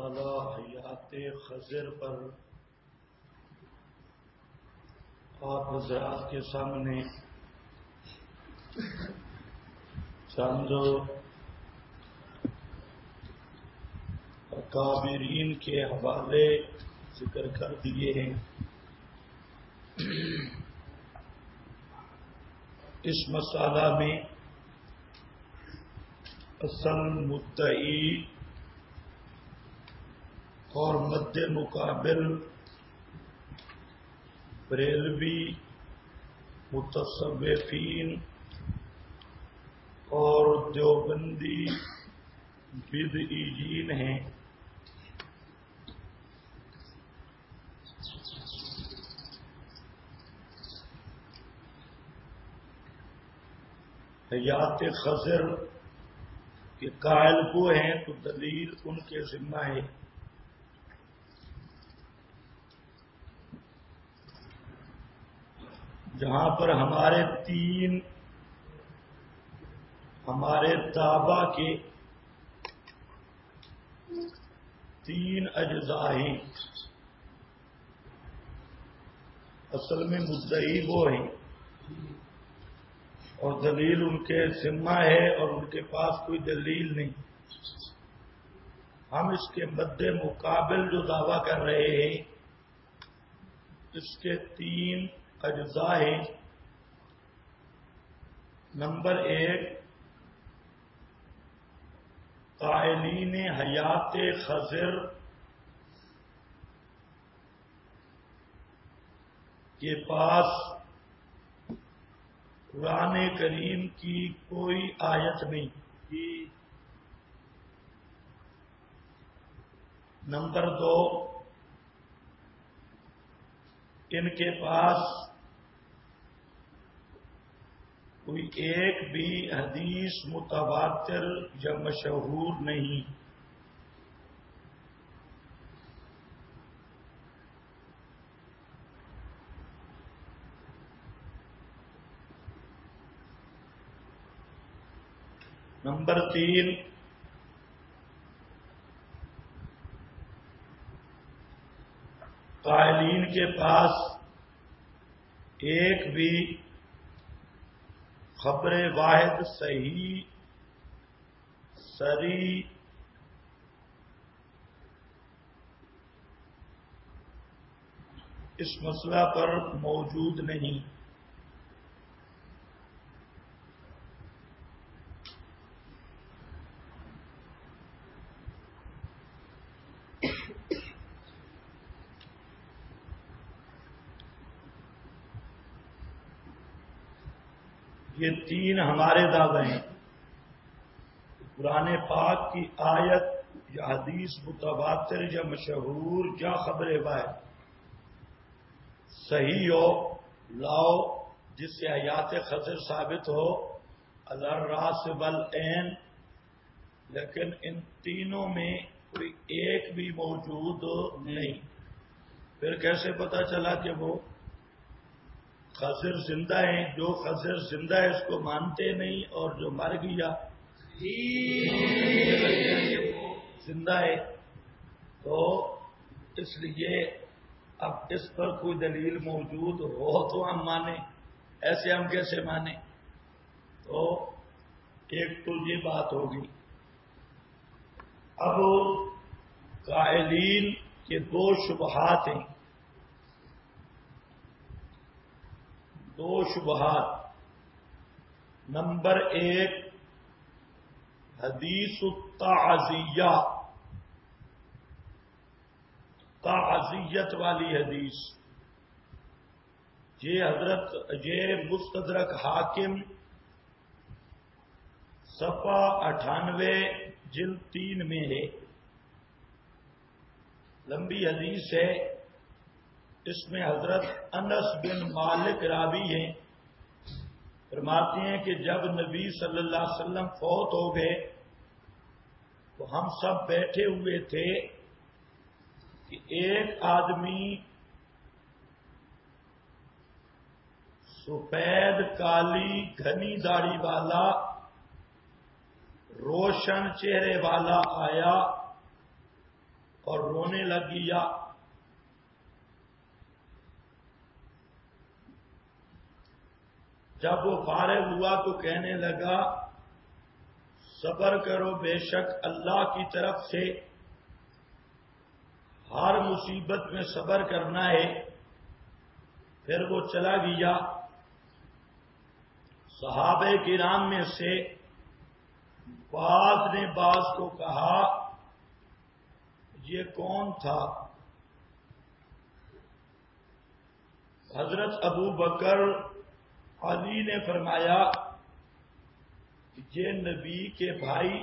مسئلہ حیات خضر پر آپ حضرات کے سامنے چند اکابرین کے حوالے ذکر کر دیے ہیں۔ اس مسئلہ میں اصل مدعی اور مد مقابل بریلوی متصوفین اور دیوبندی بدعیین ہیں۔ حیات خضر کے قائل کو ہیں تو دلیل ان کے ذمہ ہے۔ جہاں پر ہمارے دعویٰ کے تین اجزاء ہیں۔ اصل میں مدعی وہ ہیں اور دلیل ان کے ذمہ ہے اور ان کے پاس کوئی دلیل نہیں۔ ہم اس کے مد مقابل جو دعویٰ کر رہے ہیں اس کے تین اجزاء ہیں۔ نمبر ایک، قائلین حیات خضر کے پاس قرآن کریم کی کوئی آیت نہیں۔ نمبر دو، ان کے پاس کوئی ایک بھی حدیث متواتر یا مشہور نہیں۔ نمبر تین، قائلین کے پاس ایک بھی خبر واحد صحیح صریح اس مسئلہ پر موجود نہیں۔ یہ تین ہمارے دعوے ہیں۔ قرآن پاک کی آیت یا حدیث متواتر یا مشہور یا خبر واحد صحیح ہو لاؤ جس سے حیات خضر ثابت ہو الراس والعین، لیکن ان تینوں میں کوئی ایک بھی موجود نہیں۔ پھر کیسے پتا چلا کہ وہ خضر زندہ ہیں؟ جو خضر زندہ ہے اس کو مانتے نہیں، اور جو مر گیا زندہ ہے، تو اس لیے اب اس پر کوئی دلیل موجود ہو تو ہم مانیں، ایسے ہم کیسے مانیں؟ تو ایک تو یہ بات ہوگی۔ اب قائلین کے دو شبہات ہیں، دو شبہات۔ نمبر ایک، حدیث التعزیہ، تعزیت والی حدیث۔ یہ مستدرک حاکم صفحہ 98 جلد 3 میں ہے، لمبی حدیث ہے۔ اس میں حضرت انس بن مالک راوی ہیں، فرماتے ہیں کہ جب نبی صلی اللہ علیہ وسلم فوت ہو گئے تو ہم سب بیٹھے ہوئے تھے کہ ایک آدمی سفید کالی گھنی داڑھی والا روشن چہرے والا آیا اور رونے لگی. یا جب وہ فارغ ہوا تو کہنے لگا صبر کرو، بے شک اللہ کی طرف سے ہر مصیبت میں صبر کرنا ہے. پھر وہ چلا گیا. صحابہ کرام میں سے بعض نے بعض کو کہا یہ کون تھا؟ حضرت ابو بکر علی نے فرمایا یہ نبی کے بھائی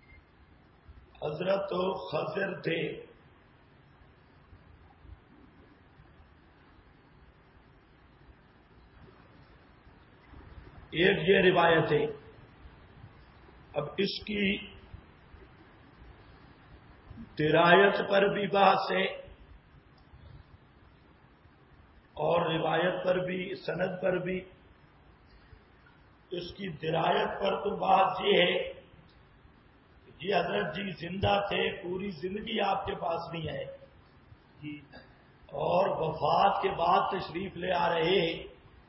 حضرت خضر تھے. ایک یہ روایت ہے. اب اس کی درایت پر بھی بحث ہے اور روایت پر بھی، سند پر بھی. اس کی درایت پر تو بات یہ ہے کہ یہ حضرت جی زندہ تھے، پوری زندگی آپ کے پاس نہیں ہے اور وفات کے بعد تشریف لے آ رہے ہیں.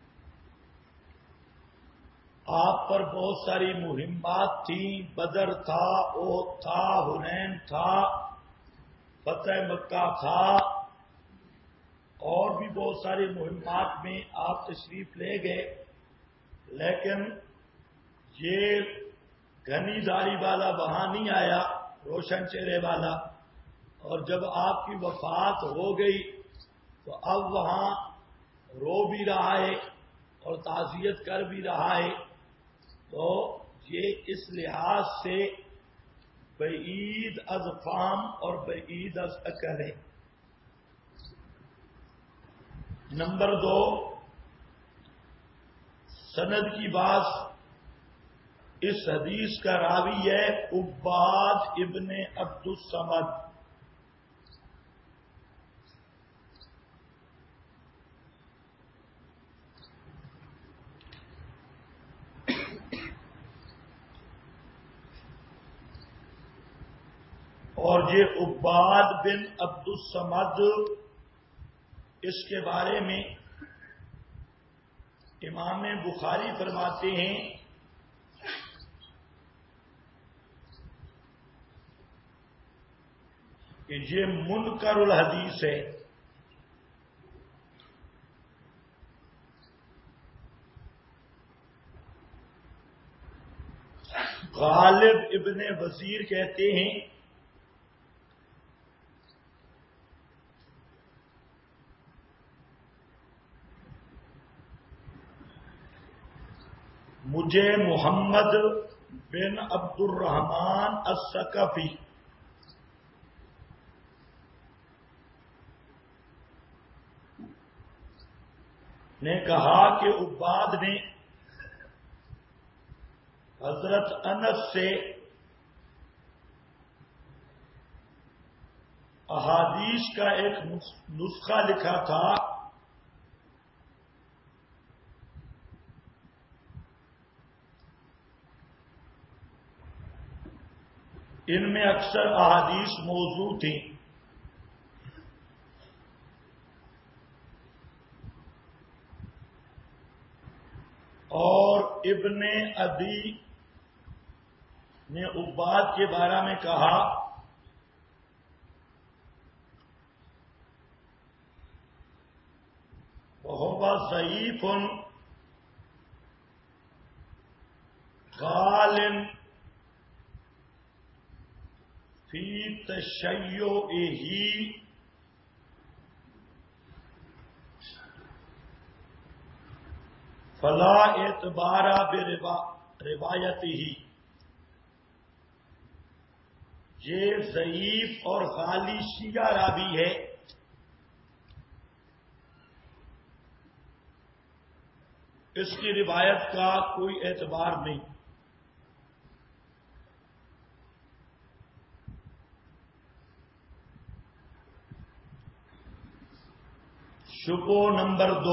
آپ پر بہت ساری مہمات تھیں، بدر تھا، احد تھا، حنین تھا، فتح مکہ تھا، اور بھی بہت ساری مہمات میں آپ تشریف لے گئے. لیکن یہ گھنی داڑھی والا وہاں نہیں آیا، روشن چہرے والا. اور جب آپ کی وفات ہو گئی تو اب وہاں رو بھی رہا ہے اور تعزیت کر بھی رہا ہے. تو یہ اس لحاظ سے بعید از فہم اور بعید از عقل ہے. نمبر 2، سند کی بات. اس حدیث کا راوی ہے عباد ابن عبد الصمد. اور یہ عباد بن عبد الصمد، اس کے بارے میں امام بخاری فرماتے ہیں کہ یہ منکر الحدیث ہے. غالب ابن وزیر کہتے ہیں مجھے محمد بن عبد الرحمن الثقفی نے کہا کہ عباد نے حضرت انس سے احادیث کا ایک نسخہ لکھا تھا. ان میں اکثر احادیث موضوع تھیں. اور ابن عدی نے عباد کے بارے میں کہا وَهُوَ ضَعِيفٌ غَالٍ فی تشیعہ فلا اعتبار بروایتہ. یہ ضعیف اور غالی شیعہ راوی ہے، اس کی روایت کا کوئی اعتبار نہیں. شبہ نمبر 2،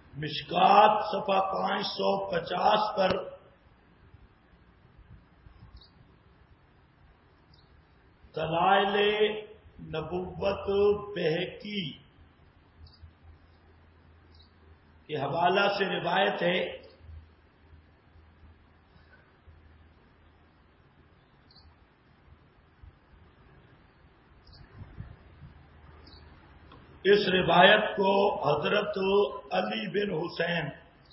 مشکات صفحہ 550 پر دلائل نبوت بہقی کے حوالہ سے روایت ہے اس روایت کو حضرت علی بن حسین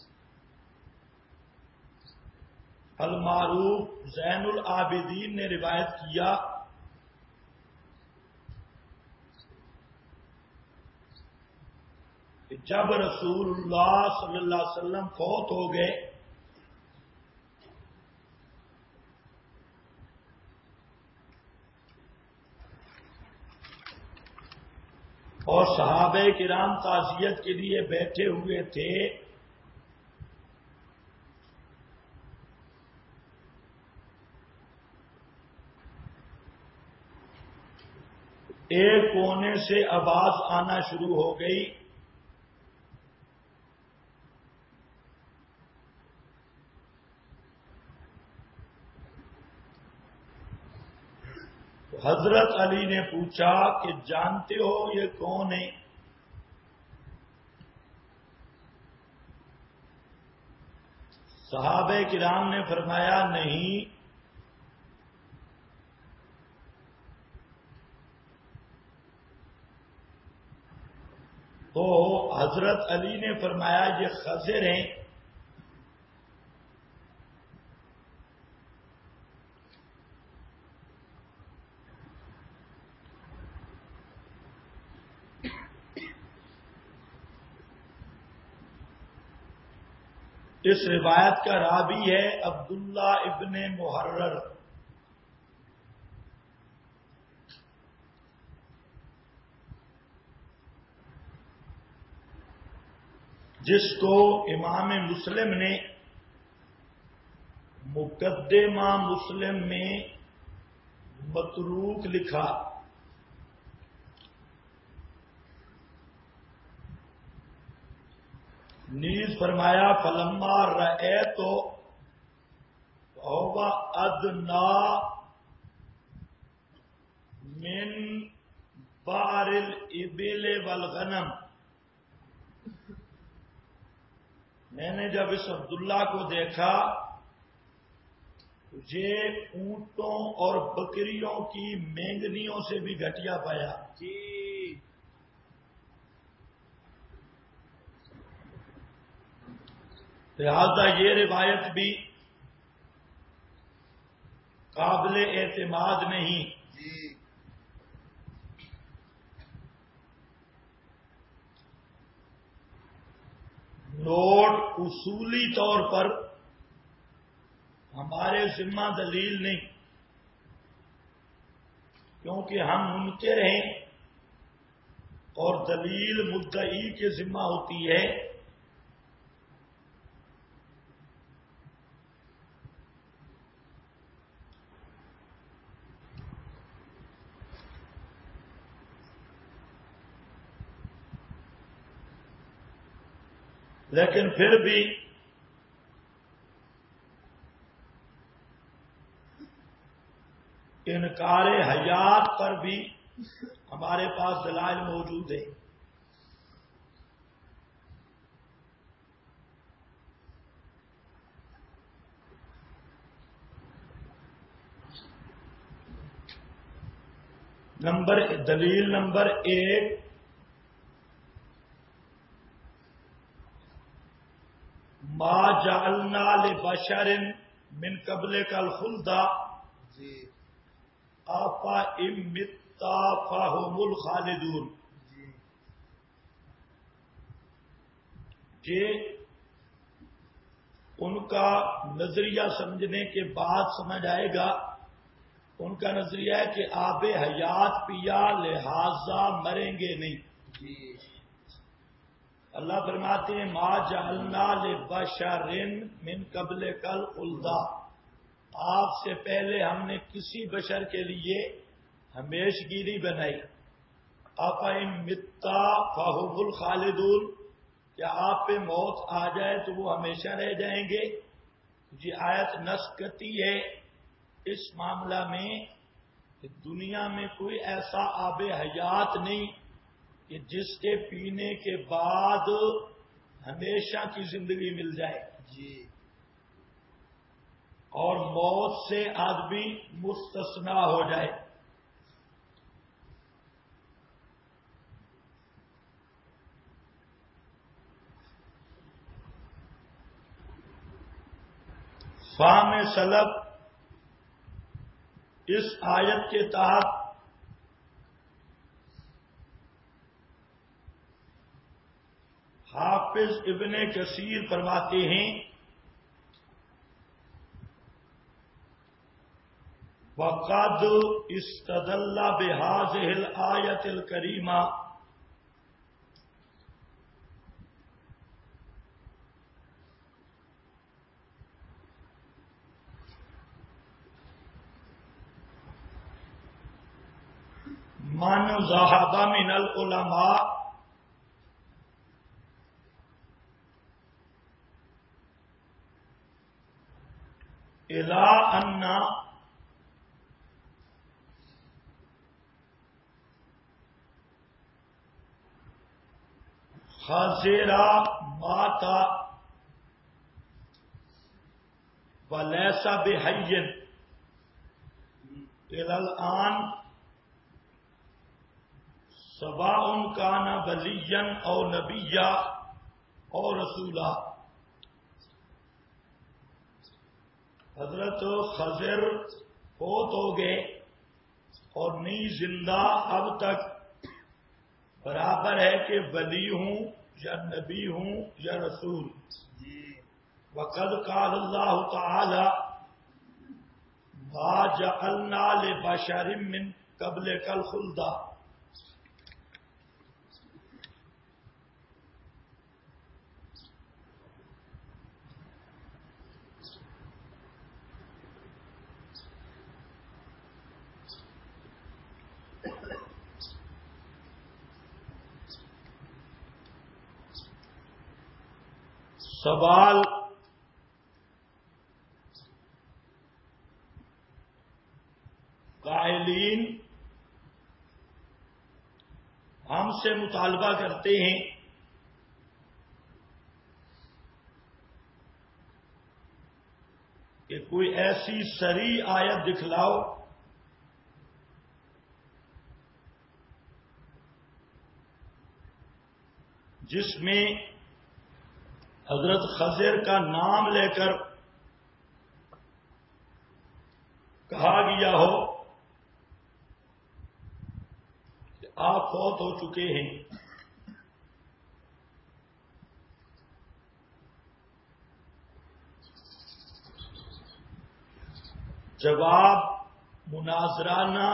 المعروف زین العابدین نے روایت کیا کہ جب رسول اللہ صلی اللہ علیہ وسلم فوت ہو گئے اور صحابہ کرام تعزیت کے لیے بیٹھے ہوئے تھے ایک کونے سے آواز آنا شروع ہو گئی حضرت علی نے پوچھا کہ جانتے ہو یہ کون ہے؟ صحابہ کرام نے فرمایا نہیں۔ تو حضرت علی نے فرمایا یہ خضر ہیں۔ اس روایت کا راوی ہے عبداللہ ابن محرر، جس کو امام مسلم نے مقدمہ مسلم میں متروک لکھا۔ نیز فرمایا فلما رأیت فہو ادنی من بار الابل والغنم۔ میں نے جب اس عبداللہ کو دیکھا یہ اونٹوں اور بکریوں کی مینگنیوں سے بھی گھٹیا پایا۔ لہذا یہ روایت بھی قابل اعتماد نہیں۔ نوٹ اصولی طور پر ہمارے ذمہ دلیل نہیں، کیونکہ ہم منکر ہیں اور دلیل مدعی کے ذمہ ہوتی ہے۔ لیکن پھر بھی انکار حیات پر بھی ہمارے پاس دلائل موجود ہے۔ دلیل نمبر 1، ما جعلنا لبشر من قبلک الخلد افإن مت فهم الخالدون۔ یہ ان کا نظریہ سمجھنے کے بعد سمجھ آئے گا۔ ان کا نظریہ ہے کہ آب حیات پیا لہذا مریں گے نہیں۔ اللہ فرماتے ہیں ما جعلنا لبشر من قبلک الخلد، آپ سے پہلے ہم نے کسی بشر کے لیے ہمیشگی بنائی۔ افإن مت فهم الخالدون، کیا آپ پہ موت آ جائے تو وہ ہمیشہ رہ جائیں گے؟ یہ آیت نسخ کرتی ہے اس معاملہ میں کہ دنیا میں کوئی ایسا آب حیات نہیں کہ جس کے پینے کے بعد ہمیشہ کی زندگی مل جائے جی اور موت سے آدمی مستثنا ہو جائے. فہم سلف اس آیت کے تحت حافظ ابن کثیر فرماتے ہیں وقد استدل بهذه الآیت الکریمہ من ذهب من العلماء الى ان خضر مات وليس بحي الى الآن سواء كان وليا او نبيا او رسولا. حضرت خضر فوت ہو گئے اور نہیں زندہ اب تک برابر ہے کہ ولی ہوں یا نبی ہوں یا رسول. وقد قال اللہ تعالی ما جعلنا لبشر من قبلک الخلد. سوال قائلین ہم سے مطالبہ کرتے ہیں کہ کوئی ایسی صریح آیت دکھلاؤ جس میں حضرت خضر کا نام لے کر کہا گیا ہو کہ آپ فوت ہو چکے ہیں. جواب مناظرانہ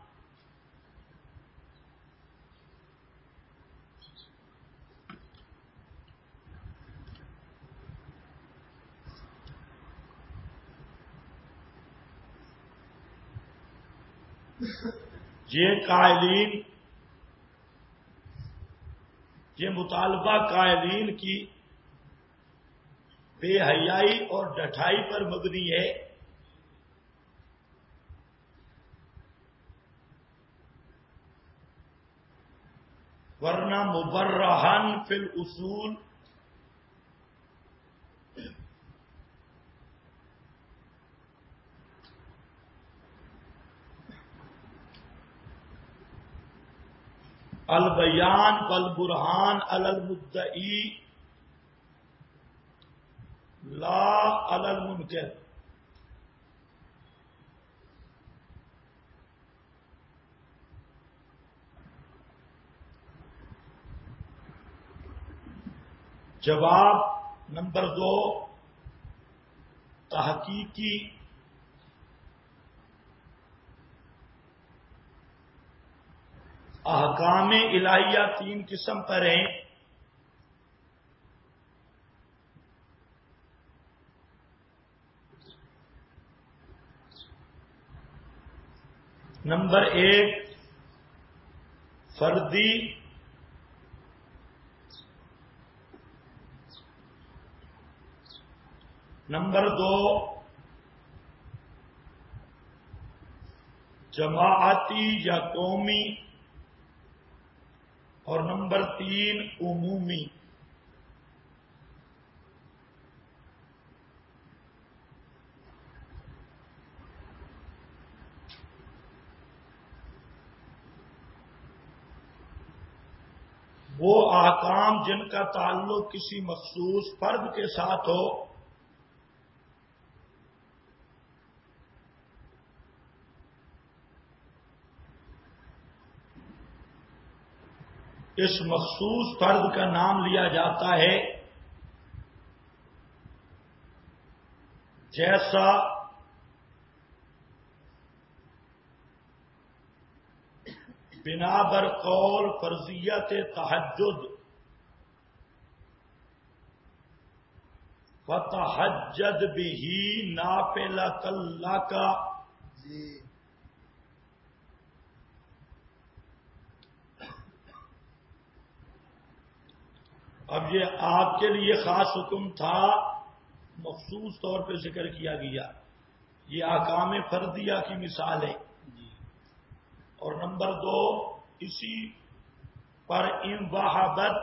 یہ قائلین یہ مطالبہ قائلین کی بے حیائی اور ڈٹھائی پر مبنی ہے. ورنہ مبرہن فی الاصول البیان والبرہان علی المدعی لا علی المنکر. جواب نمبر 2 تحقیقی احکام الہیہ 3 قسم پر ہیں. نمبر 1 فردی، نمبر 2 جماعتی یا قومی، اور نمبر 3 عمومی۔ وہ احکام جن کا تعلق کسی مخصوص فرد کے ساتھ ہو، اس مخصوص فرد کا نام لیا جاتا ہے، جیسا بنا بر قول فرضیت تہجد، فتہجد بہ نافلۃ لک۔ جی اب یہ آپ کے لیے خاص حکم تھا، مخصوص طور پہ ذکر کیا گیا، یہ احکام فردیہ کی مثال ہے۔ اور نمبر 2 اسی پر ان وہبت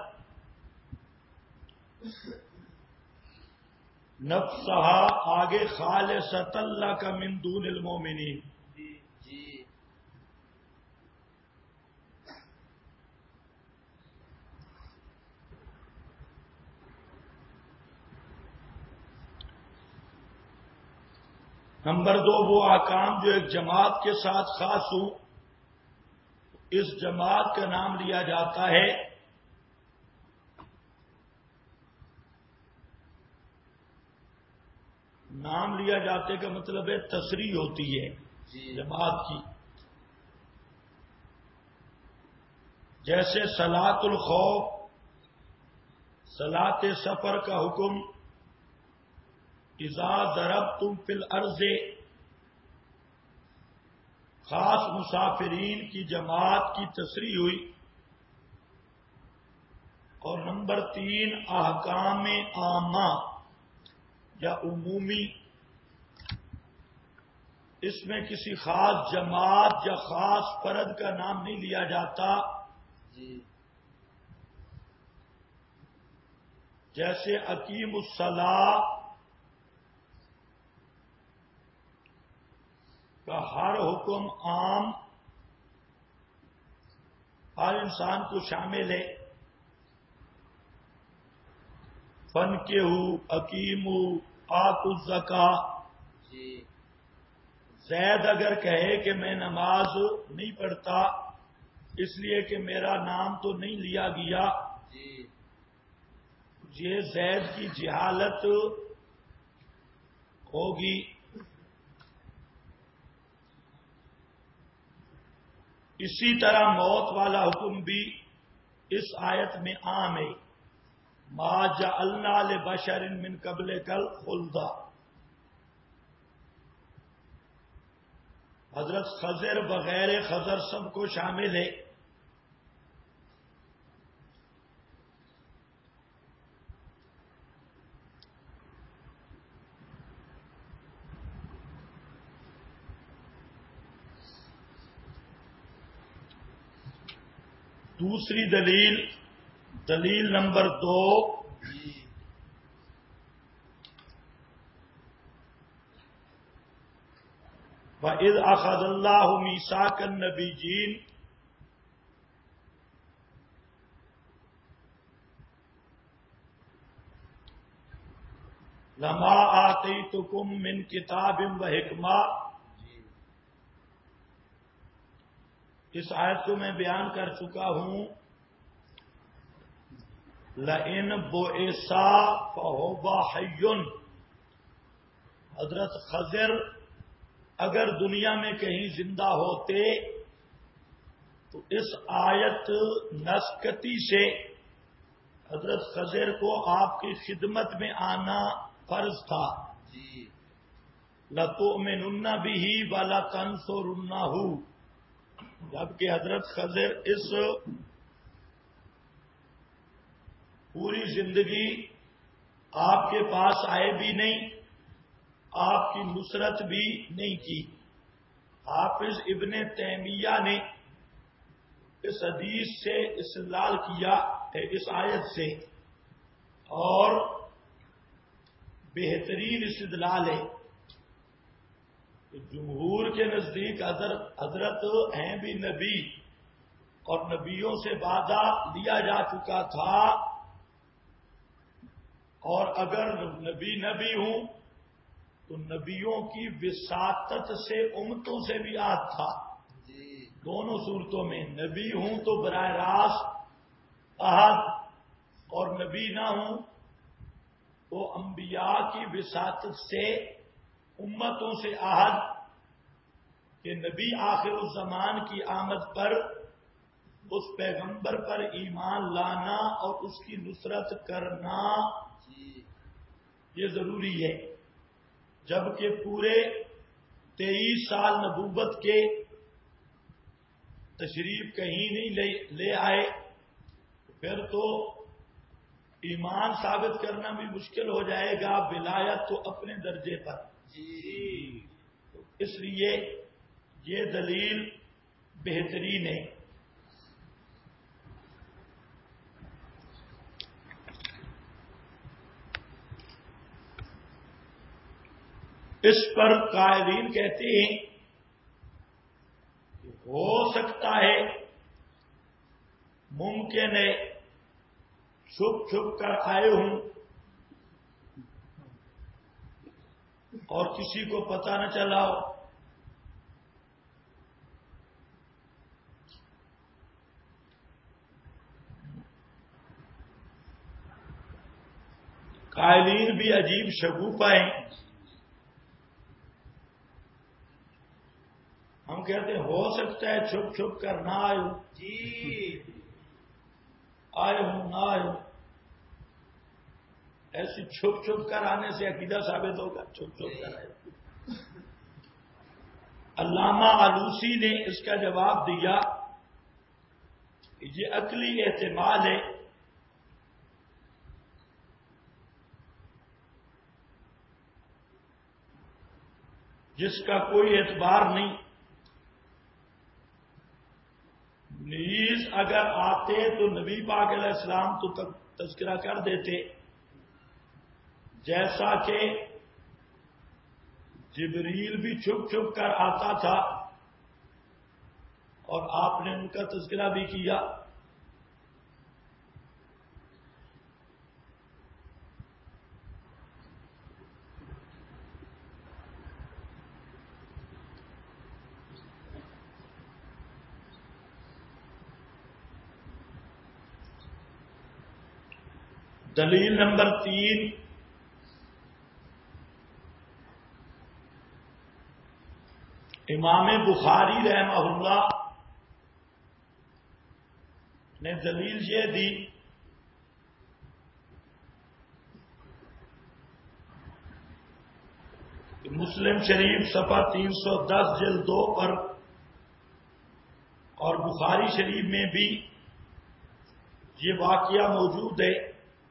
نفسہا، آگے خالصۃ لک من دون المؤمنین۔ جی نمبر 2 وہ احکام جو ایک جماعت کے ساتھ خاص ہوں، اس جماعت کا نام لیا جاتا ہے نام لیا جاتے کا مطلب ہے تصریح ہوتی ہے جماعت کی، جیسے صلاۃ الخوف، صلاۃ سفر کا حکم، اذا ضربتم فی الارض، خاص مسافرین کی جماعت کی تصریح ہوئی۔ اور نمبر 3 احکام عامہ یا عمومی، اس میں کسی خاص جماعت یا خاص فرد کا نام نہیں لیا جاتا، جیسے اقیم الصلاۃ کا ہر حکم عام ہر انسان کو شامل ہے۔ فن کے حکیم آتوا الزکاۃ، زید اگر کہے کہ میں نماز نہیں پڑھتا اس لیے کہ میرا نام تو نہیں لیا گیا، یہ زید کی جہالت ہوگی۔ اسی طرح موت والا حکم بھی اس آیت میں عام ہے، ما جعلنا لبشر من قبلک الخلد۔ حضرت خضر بغیر خضر سب کو شامل ہے۔ دوسری دلیل نمبر 2، وَإِذْ أَخَذَ اللَّهُ مِيثَاقَ النَّبِيِّينَ، لَمَا آتَيْتُكُم مِّن كِتَابٍ وَحِکْمَةٍ، اس آیت کو میں بیان کر چکا ہوں۔ لَئِن بُعِثَ فَهُوَ حَيٌّ، حضرت خضر اگر دنیا میں کہیں زندہ ہوتے تو اس آیت نسکتی سے حضرت خضر کو آپ کی خدمت میں آنا فرض تھا۔ لَتُؤْمِنُنَّ بِهِ وَلَتَنصُرُنَّهُ، جبکہ حضرت خضر اس پوری زندگی آپ کے پاس آئے بھی نہیں، آپ کی نصرت بھی نہیں کی، حافظ ابن تیمیہ نے اس حدیث سے استدلال کیا ہے اس آیت سے، اور بہترین استدلال ہے کہ جمہور کے نزدیک حضرت ہیں بھی نبی اور نبیوں سے وعدہ لیا جا چکا تھا، اور اگر نبی نبی ہوں تو نبیوں کی وساطت سے امتوں سے بھی عہد تھا۔ دونوں صورتوں میں نبی ہوں تو براہ راست عہد، اور نبی نہ ہوں تو انبیاء کی وساطت سے امتوں سے عہد کہ نبی آخر الزمان کی آمد پر اس پیغمبر پر ایمان لانا اور اس کی نصرت کرنا یہ ضروری ہے۔ جبکہ پورے 23 سال نبوت کے تشریف کہیں نہیں لے آئے، پھر تو ایمان ثابت کرنا بھی مشکل ہو جائے گا، ولایت تو اپنے درجے پر۔ اس لیے یہ دلیل بہترین ہے۔ اس پر قائلین کہتے ہیں کہ ہو سکتا ہے، ممکن ہے چھپ چھپ کر آئے ہوں اور کسی کو پتہ نہ چلا ہو۔ قائلین بھی عجیب شگوفہ ہیں۔ ہم کہتے ہیں ہو سکتا ہے چھپ چھپ کر نہ آئے ہوں، آئے ہوں نہ آئے ہوں۔ ایسی چھپ چھپ کر آنے سے عقیدہ ثابت ہوگا؟ چھپ چھپ کر آئے۔ علامہ آلوسی نے اس کا جواب دیا کہ یہ عقلی احتمال ہے، جس کا کوئی اعتبار نہیں۔ نیز اگر آتے تو نبی پاک علیہ السلام تو تذکرہ کر دیتے، جیسا کہ جبریل بھی چھپ چھپ کر آتا تھا اور آپ نے ان کا تذکرہ بھی کیا۔ دلیل نمبر 3، امام بخاری رحمہ اللہ نے دلیل یہ دی کہ مسلم شریف صفحہ 310 جلد 2 پر اور بخاری شریف میں بھی یہ واقعہ موجود ہے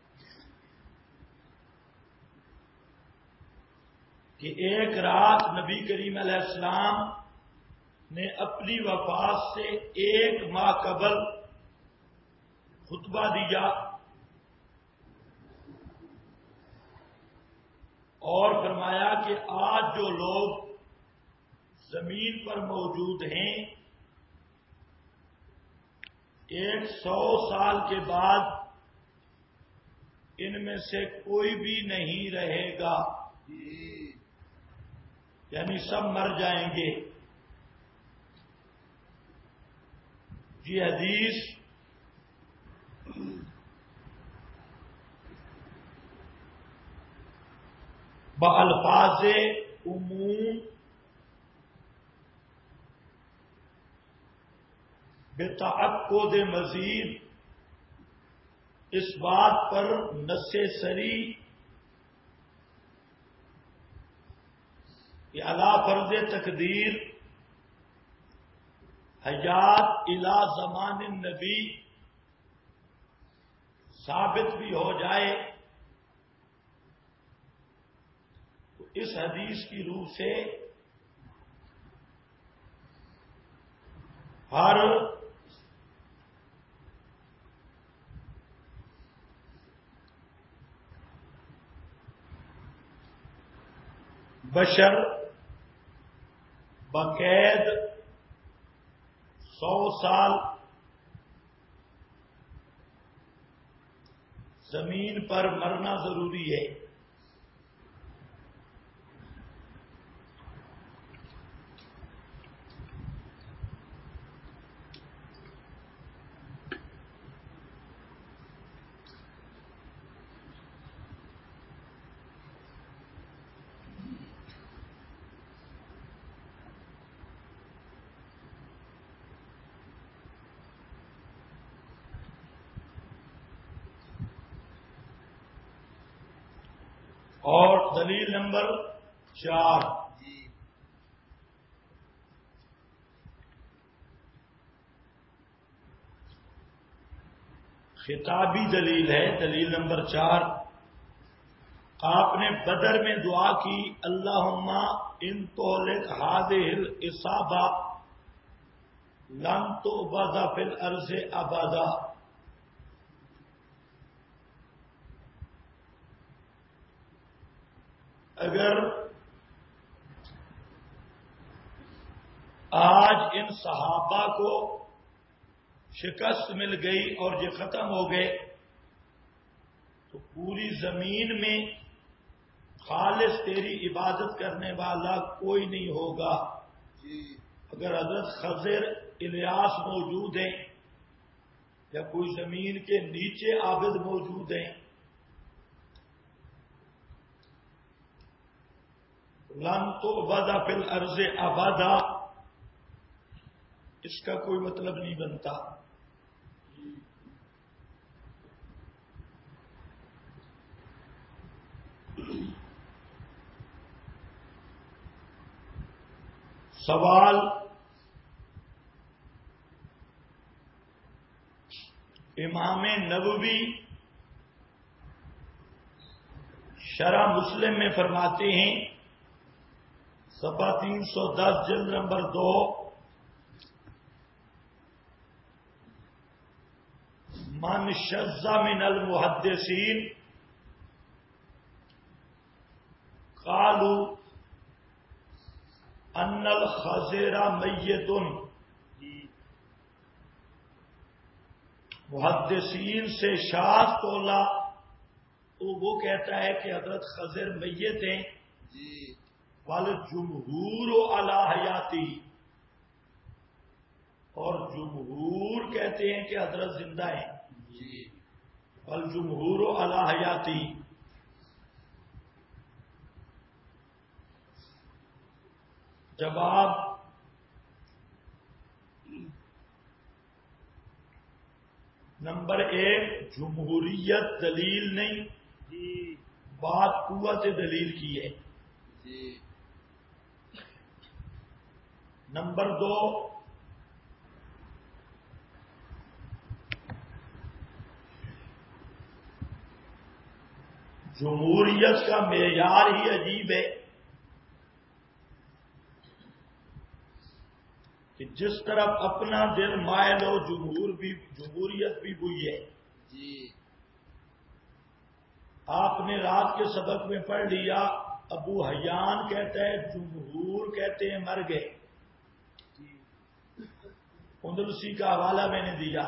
کہ ایک رات نبی کریم علیہ السلام نے اپنی وفات سے 1 ماہ قبل خطبہ دیا اور فرمایا کہ آج جو لوگ زمین پر موجود ہیں 100 سال کے بعد ان میں سے کوئی بھی نہیں رہے گا، یعنی سب مر جائیں گے۔ یہ حدیث بالفاظ عموم بتعقد مزید اس بات پر نص سری کہ علی فرض تقدیر حیات الی زمان النبی ثابت بھی ہو جائے تو اس حدیث کی روح سے ہر بشر بقید 100 سال زمین پر مرنا ضروری ہے. اور دلیل نمبر 4 جی خطابی دلیل ہے. دلیل نمبر 4 آپ نے بدر میں دعا کی اللہم ان تہلک ہذہ العصابہ لن تعبد فی الارض ابدا. اگر آج ان صحابہ کو شکست مل گئی اور یہ ختم ہو گئے تو پوری زمین میں خالص تیری عبادت کرنے والا کوئی نہیں ہوگا. جی اگر حضرت خضر الیاس موجود ہیں یا کوئی زمین کے نیچے عابد موجود ہیں لن تعبد فی الارض ابدا اس کا کوئی مطلب نہیں بنتا. سوال امام نووی شرح مسلم میں فرماتے ہیں صفحہ 310 جلد نمبر 2 من شذ من المحدثین قالوا ان الخضر میت. محدثین سے شاذ تولا تو وہ کہتا ہے کہ حضرت خضر میت ہیں. جی والجمہور علی حیاتی اور جمہور کہتے ہیں کہ حضرت زندہ ہیں. جی والجمہور علی حیاتی. جواب نمبر 1 جمہوریت دلیل نہیں جی بات قوت دلیل کی ہے. جی نمبر 2 جمہوریت کا معیار ہی عجیب ہے کہ جس طرف اپنا دل مائل ہو جمہوریت بھی وہی ہے. جی آپ نے رات کے سبق میں پڑھ لیا ابو حیان کہتا ہے جمہور کہتے ہیں مر گئے. اندلسی کا حوالہ میں نے دیا.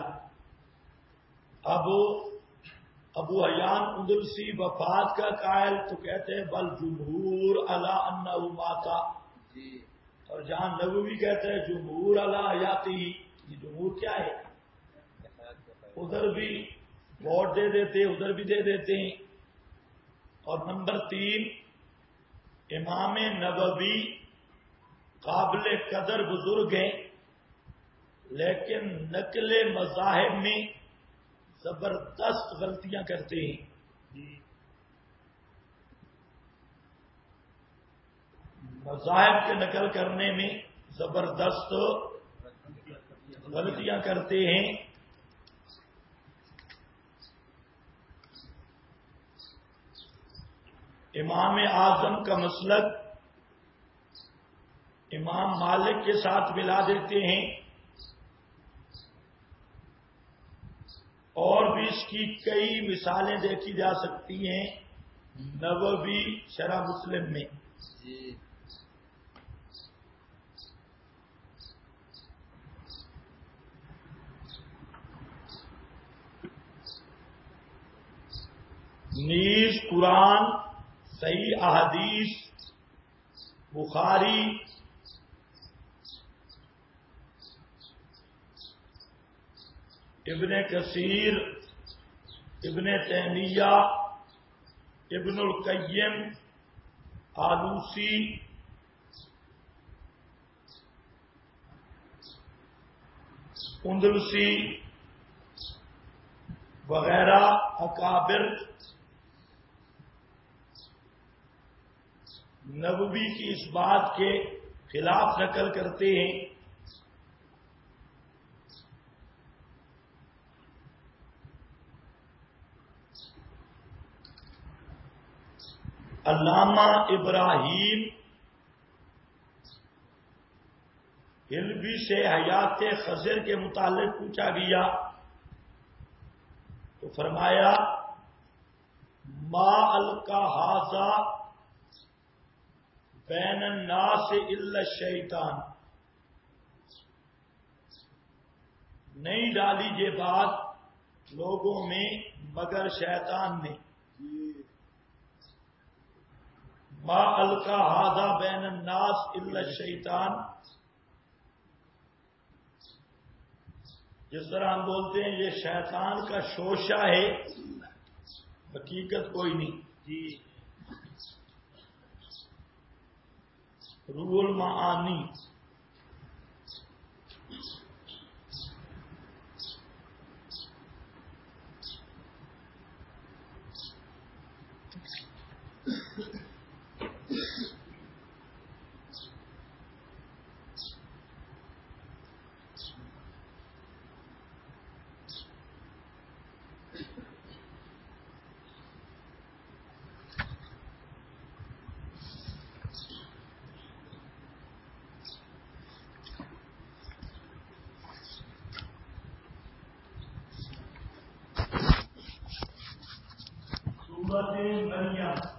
ابو حیان اندلسی وفات کا قائل تو کہتے ہیں بل جمہور علی انہ ماتا. جی اور جہاں نووی کہتے ہیں جمہور علی حیاتی. یہ جمہور کیا ہے؟ ادھر بھی ووٹ دے دیتے ادھر بھی دے دیتے ہیں. اور نمبر 3 امام نووی قابل قدر بزرگ ہیں لیکن نقل مذاہب میں زبردست غلطیاں کرتے ہیں. مذاہب کے نقل کرنے میں زبردست غلطیاں کرتے ہیں. امام اعظم کا مسلک امام مالک کے ساتھ ملا دیتے ہیں اور بھی اس کی کئی مثالیں دیکھی جا سکتی ہیں نووی شرح مسلم میں. جی نیز قرآن، صحیح احادیث، بخاری، ابن کثیر، ابن تیمیہ، ابن القیم، آلوسی، اندلسی وغیرہ اکابر نبوی کی اس بات کے خلاف نقل کرتے ہیں. علامہ ابراہیم حلبی سے حیات خضر کے متعلق پوچھا گیا تو فرمایا ما القا ھذا بین الناس الا الشیطان، نہیں ڈالی یہ بات لوگوں میں مگر شیطان نے. ما القا ھذا بین الناس الا الشیطان، جس طرح ہم بولتے ہیں یہ شیطان کا شوشہ ہے، حقیقت کوئی نہیں. جی روح المعانی. سورۃ مریم